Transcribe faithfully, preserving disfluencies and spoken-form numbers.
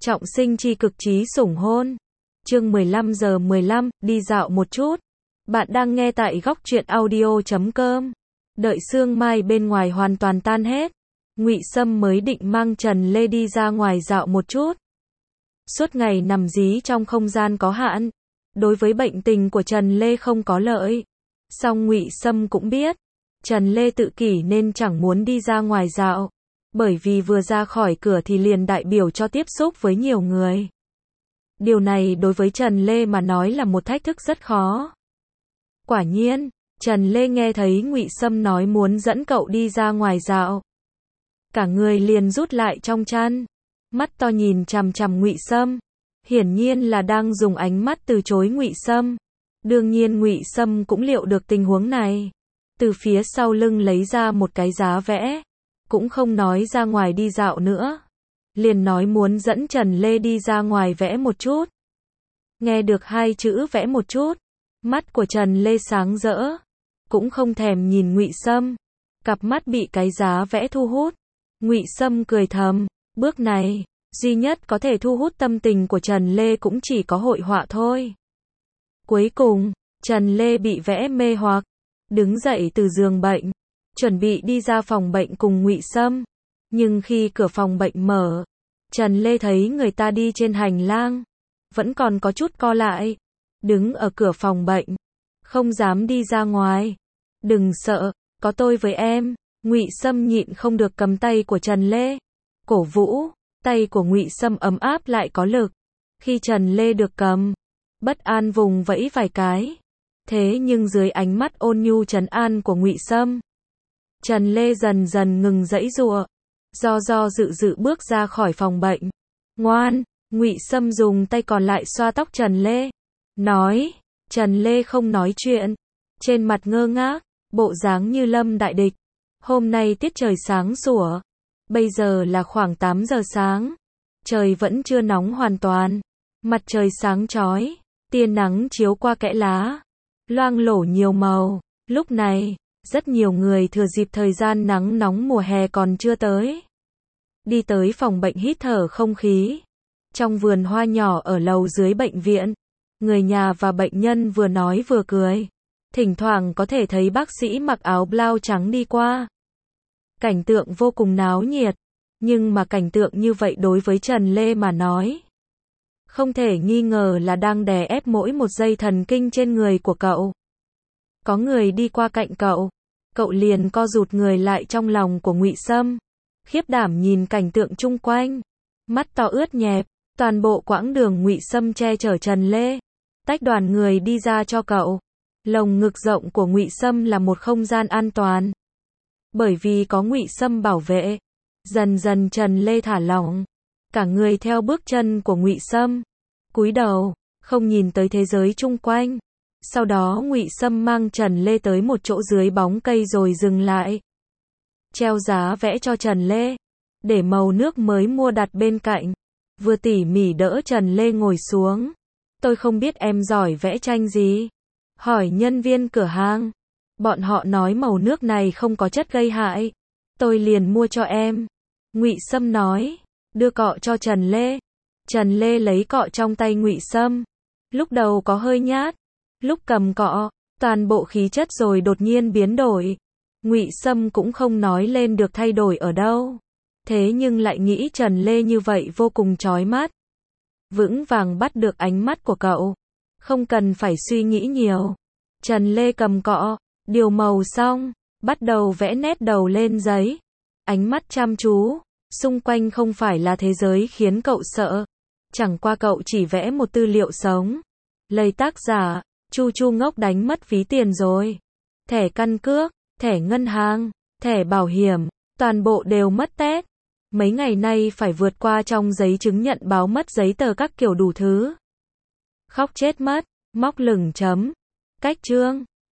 Trọng sinh chi cực trí sủng hôn. Chương mười lăm giờ mười lăm, đi dạo một chút. Bạn đang nghe tại góc truyện audio chấm com. Đợi sương mai bên ngoài hoàn toàn tan hết, Ngụy Sâm mới định mang Trần Lê đi ra ngoài dạo một chút. Suốt ngày nằm dí trong không gian có hạn, đối với bệnh tình của Trần Lê không có lợi. Song Ngụy Sâm cũng biết, Trần Lê tự kỷ nên chẳng muốn đi ra ngoài dạo, bởi vì vừa ra khỏi cửa thì liền đại biểu cho tiếp xúc với nhiều người. Điều này đối với Trần Lê mà nói là một thách thức rất khó. Quả nhiên, Trần Lê nghe thấy Ngụy Sâm nói muốn dẫn cậu đi ra ngoài dạo, cả người liền rút lại trong chăn, mắt to nhìn chằm chằm Ngụy Sâm, hiển nhiên là đang dùng ánh mắt từ chối Ngụy Sâm. Đương nhiên Ngụy Sâm cũng liệu được tình huống này, từ phía sau lưng lấy ra một cái giá vẽ, cũng không nói ra ngoài đi dạo nữa, liền nói muốn dẫn Trần Lê đi ra ngoài vẽ một chút. Nghe được hai chữ vẽ một chút, mắt của Trần Lê sáng rỡ, cũng không thèm nhìn Ngụy Sâm, cặp mắt bị cái giá vẽ thu hút. Ngụy Sâm cười thầm, bước này, duy nhất có thể thu hút tâm tình của Trần Lê cũng chỉ có hội họa thôi. Cuối cùng, Trần Lê bị vẽ mê hoặc, đứng dậy từ giường bệnh, chuẩn bị đi ra phòng bệnh cùng Ngụy Sâm. Nhưng khi cửa phòng bệnh mở, Trần Lê thấy người ta đi trên hành lang, vẫn còn có chút co lại, đứng ở cửa phòng bệnh, không dám đi ra ngoài. Đừng sợ, có tôi với em. Ngụy Sâm nhịn không được cầm tay của Trần Lê, cổ vũ. Tay của Ngụy Sâm ấm áp lại có lực. Khi Trần Lê được cầm, bất an vùng vẫy vài cái. Thế nhưng dưới ánh mắt ôn nhu trấn an của Ngụy Sâm, Trần Lê dần dần ngừng giãy giụa, do do dự dự bước ra khỏi phòng bệnh. Ngoan, Ngụy Sâm dùng tay còn lại xoa tóc Trần Lê, nói. Trần Lê không nói chuyện, trên mặt ngơ ngác, bộ dáng như lâm đại địch. Hôm nay tiết trời sáng sủa, bây giờ là khoảng tám giờ sáng, trời vẫn chưa nóng hoàn toàn, mặt trời sáng chói, tia nắng chiếu qua kẽ lá, loang lổ nhiều màu. Lúc này, rất nhiều người thừa dịp thời gian nắng nóng mùa hè còn chưa tới, đi tới phòng bệnh hít thở không khí. Trong vườn hoa nhỏ ở lầu dưới bệnh viện, người nhà và bệnh nhân vừa nói vừa cười, thỉnh thoảng có thể thấy bác sĩ mặc áo blau trắng đi qua. Cảnh tượng vô cùng náo nhiệt, nhưng mà cảnh tượng như vậy đối với Trần Lê mà nói, không thể nghi ngờ là đang đè ép mỗi một dây thần kinh trên người của cậu. Có người đi qua cạnh cậu, cậu liền co rụt người lại trong lòng của Ngụy Sâm, khiếp đảm nhìn cảnh tượng chung quanh, mắt to ướt nhẹp. Toàn bộ quãng đường Ngụy Sâm che chở Trần Lê, tách đoàn người đi ra cho cậu. Lồng ngực rộng của Ngụy Sâm là một không gian an toàn, bởi vì có Ngụy Sâm bảo vệ. Dần dần Trần Lê thả lỏng, cả người theo bước chân của Ngụy Sâm, cúi đầu, không nhìn tới thế giới chung quanh. Sau đó Ngụy Sâm mang Trần Lê tới một chỗ dưới bóng cây rồi dừng lại, treo giá vẽ cho Trần Lê, để màu nước mới mua đặt bên cạnh, vừa tỉ mỉ đỡ Trần Lê ngồi xuống. Tôi không biết em giỏi vẽ tranh gì, hỏi nhân viên cửa hàng. Bọn họ nói màu nước này không có chất gây hại, tôi liền mua cho em. Ngụy Sâm nói, đưa cọ cho Trần Lê. Trần Lê lấy cọ trong tay Ngụy Sâm, lúc đầu có hơi nhát, lúc cầm cọ, toàn bộ khí chất rồi đột nhiên biến đổi. Ngụy Sâm cũng không nói lên được thay đổi ở đâu, thế nhưng lại nghĩ Trần Lê như vậy vô cùng chói mắt, vững vàng bắt được ánh mắt của cậu, không cần phải suy nghĩ nhiều. Trần Lê cầm cọ, điều màu xong, bắt đầu vẽ nét đầu lên giấy, ánh mắt chăm chú, xung quanh không phải là thế giới khiến cậu sợ, chẳng qua cậu chỉ vẽ một tư liệu sống. Lây tác giả, Chu Chu ngốc đánh mất ví tiền rồi, thẻ căn cước, thẻ ngân hàng, thẻ bảo hiểm, toàn bộ đều mất tét. Mấy ngày nay phải vượt qua trong giấy chứng nhận báo mất giấy tờ các kiểu đủ thứ. Khóc chết mất, móc lửng chấm. Cách chương